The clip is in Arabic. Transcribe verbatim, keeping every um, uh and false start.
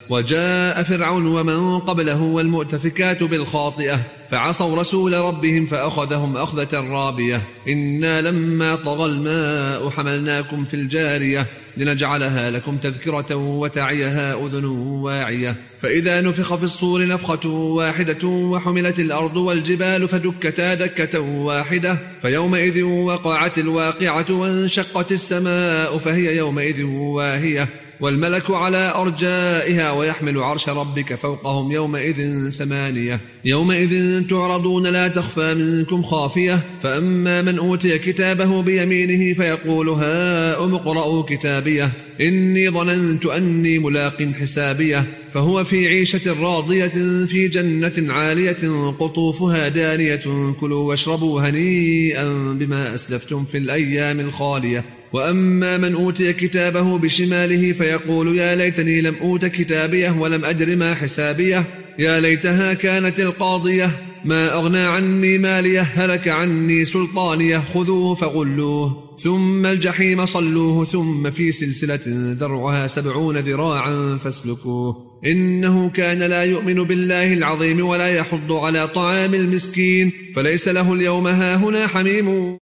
وجاء فرعون ومن قبله والمؤتفكات بالخاطئة فعصوا رسول ربهم فأخذهم أخذة رابية إنا لما طغى الماء حملناكم في الجارية لنجعلها لكم تذكرة وتعيها أذن واعية فإذا نفخ في الصور نفخة واحدة وحملت الأرض والجبال فدكتا دكة واحدة فيومئذ وقعت الواقعة وانشقت السماء فهي يومئذ واهية والملك على أرجائها ويحمل عرش ربك فوقهم يومئذ ثمانية يومئذ تعرضون لا تخفى منكم خافية فأما من أوتي كتابه بيمينه فيقول هاؤم اقرءوا كتابيه إني ظننت أني ملاق حسابيه فهو في عيشة راضية في جنة عالية قطوفها دانية كلوا واشربوا هنيئا بما أسلفتم في الأيام الخالية وأما من أوتي كتابه بشماله فيقول يا ليتني لم أوت كتابيه ولم أدر ما حسابيه يا ليتها كانت القاضية ما أغنى عني ماليه هلك عني سلطانيه خذوه فغلوه ثم الجحيم صلوه ثم في سلسلة ذرعها سبعون ذراعا فاسلكوه إنه كان لا يؤمن بالله العظيم ولا يحض على طعام المسكين فليس له اليوم هاهنا حميم